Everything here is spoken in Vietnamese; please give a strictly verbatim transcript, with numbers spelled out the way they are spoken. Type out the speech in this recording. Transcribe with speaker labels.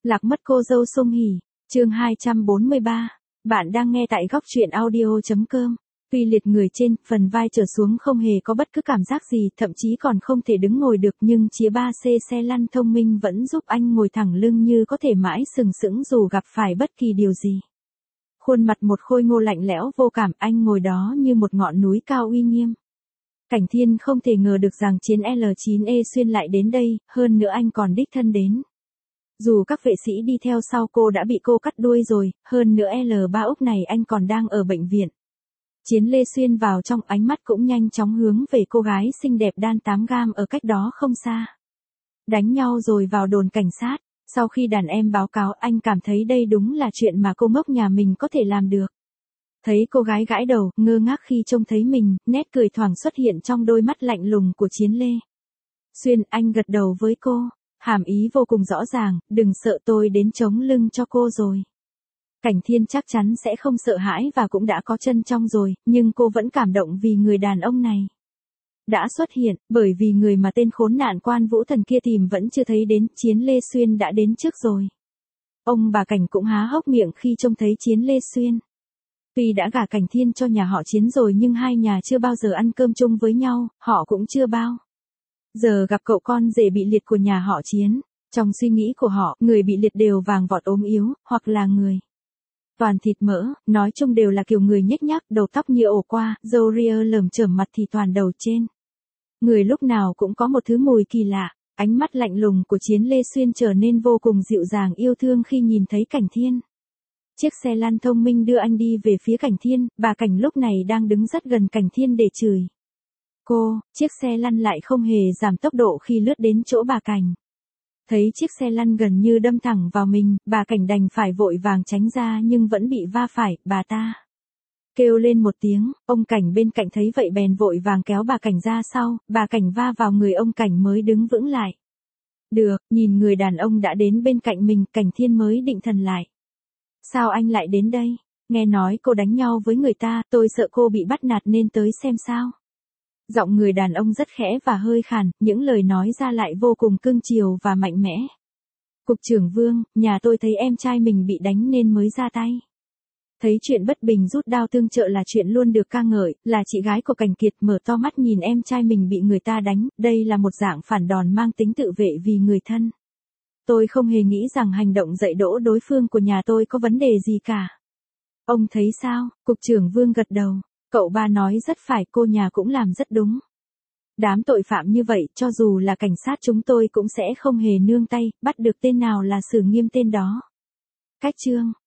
Speaker 1: Lạc mất cô dâu Song Hỷ, chương hai trăm bốn mươi ba. Bạn đang nghe tại góc truyện audio.com. Tuy liệt người trên, phần vai trở xuống không hề có bất cứ cảm giác gì, thậm chí còn không thể đứng ngồi được, nhưng chìa ba C xe lăn thông minh vẫn giúp anh ngồi thẳng lưng như có thể mãi sừng sững dù gặp phải bất kỳ điều gì. Khuôn mặt một khôi ngô lạnh lẽo vô cảm, anh ngồi đó như một ngọn núi cao uy nghiêm. Cảnh Thiên không thể ngờ được rằng chiến L chín E xuyên lại đến đây, hơn nữa anh còn đích thân đến. Dù các vệ sĩ đi theo sau cô đã bị cô cắt đuôi rồi, hơn nữa L ba Úc này anh còn đang ở bệnh viện. Chiến Lê xuyên vào trong, ánh mắt cũng nhanh chóng hướng về cô gái xinh đẹp đan tám gam ở cách đó không xa. Đánh nhau rồi vào đồn cảnh sát, sau khi đàn em báo cáo anh cảm thấy đây đúng là chuyện mà cô ngốc nhà mình có thể làm được. Thấy cô gái gãi đầu, ngơ ngác khi trông thấy mình, nét cười thoảng xuất hiện trong đôi mắt lạnh lùng của Chiến Lê. Xuyên, anh gật đầu với cô, hàm ý vô cùng rõ ràng, đừng sợ, tôi đến chống lưng cho cô rồi. Cảnh Thiên chắc chắn sẽ không sợ hãi và cũng đã có chân trong rồi, nhưng cô vẫn cảm động vì người đàn ông này đã xuất hiện, bởi vì người mà tên khốn nạn Quan Vũ Thần kia tìm vẫn chưa thấy đến, Chiến Lê Xuyên đã đến trước rồi. Ông bà Cảnh cũng há hốc miệng khi trông thấy Chiến Lê Xuyên. Tuy đã gả Cảnh Thiên cho nhà họ Chiến rồi nhưng hai nhà chưa bao giờ ăn cơm chung với nhau, họ cũng chưa bao giờ gặp cậu con rể bị liệt của nhà họ Chiến. Trong suy nghĩ của họ, người bị liệt đều vàng vọt ốm yếu, hoặc là người toàn thịt mỡ, nói chung đều là kiểu người nhếch nhác, đầu tóc như ổ qua, râu ria lởm chởm, mặt thì toàn đầu trên. Người lúc nào cũng có một thứ mùi kỳ lạ. Ánh mắt lạnh lùng của Chiến Lê Xuyên trở nên vô cùng dịu dàng yêu thương khi nhìn thấy Cảnh Thiên. Chiếc xe lăn thông minh đưa anh đi về phía Cảnh Thiên, bà Cảnh lúc này đang đứng rất gần Cảnh Thiên để chửi cô, chiếc xe lăn lại không hề giảm tốc độ khi lướt đến chỗ bà Cảnh. Thấy chiếc xe lăn gần như đâm thẳng vào mình, bà Cảnh đành phải vội vàng tránh ra nhưng vẫn bị va phải, bà ta kêu lên một tiếng, ông Cảnh bên cạnh thấy vậy bèn vội vàng kéo bà Cảnh ra sau, bà Cảnh va vào người ông Cảnh mới đứng vững lại. Được, nhìn người đàn ông đã đến bên cạnh mình, Cảnh Thiên mới định thần lại. Sao anh lại đến đây? Nghe nói cô đánh nhau với người ta, tôi sợ cô bị bắt nạt nên tới xem sao. Giọng người đàn ông rất khẽ và hơi khàn, những lời nói ra lại vô cùng cương chiều và mạnh mẽ. Cục trưởng Vương, nhà tôi thấy em trai mình bị đánh nên mới ra tay. Thấy chuyện bất bình rút đao tương trợ là chuyện luôn được ca ngợi, là chị gái của Cảnh Kiệt mở to mắt nhìn em trai mình bị người ta đánh, đây là một dạng phản đòn mang tính tự vệ vì người thân. Tôi không hề nghĩ rằng hành động dạy dỗ đối phương của nhà tôi có vấn đề gì cả. Ông thấy sao? Cục trưởng Vương gật đầu. Cậu ba nói rất phải, cô nhà cũng làm rất đúng. Đám tội phạm như vậy, cho dù là cảnh sát chúng tôi cũng sẽ không hề nương tay, bắt được tên nào là xử nghiêm tên đó. Cách chương.